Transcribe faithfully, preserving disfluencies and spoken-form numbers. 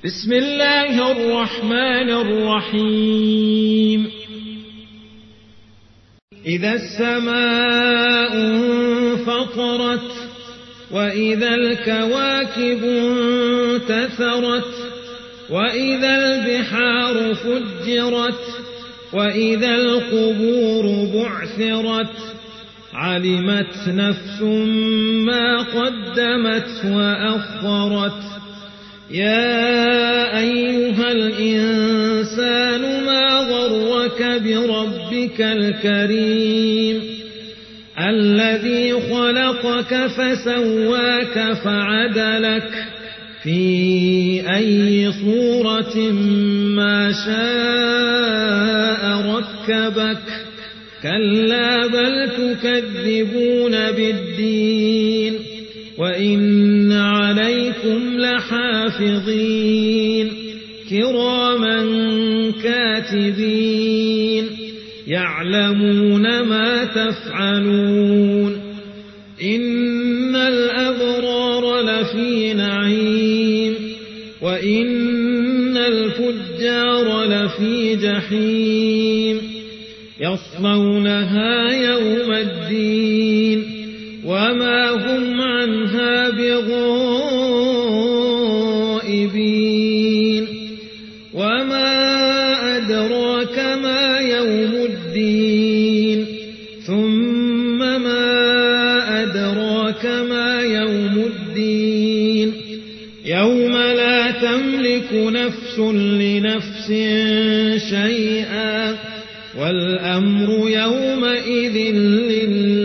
بسم الله الرحمن الرحيم إذا السماء انفطرت وإذا الكواكب انتثرت وإذا البحار فجرت وإذا القبور بعثرت علمت نفس ما قدمت وأخرت يا أيها الإنسان ما غرك بربك الكريم الذي خلقك فسواك فعدلك في أي صورة ما شاء ركبك كلا بل تكذبون بالدين وإن عليكم لحافظين كراما كاتبين يعلمون ما تفعلون إن الأبرار لفي نعيم وإن الفجار لفي جحيم يصلونها يوم الدين وما هم عنها بغائبين وما أدراك ما يوم الدين ثم ما أدراك ما يوم الدين يوم لا تملك نفس لنفس شيئا والأمر يومئذ لله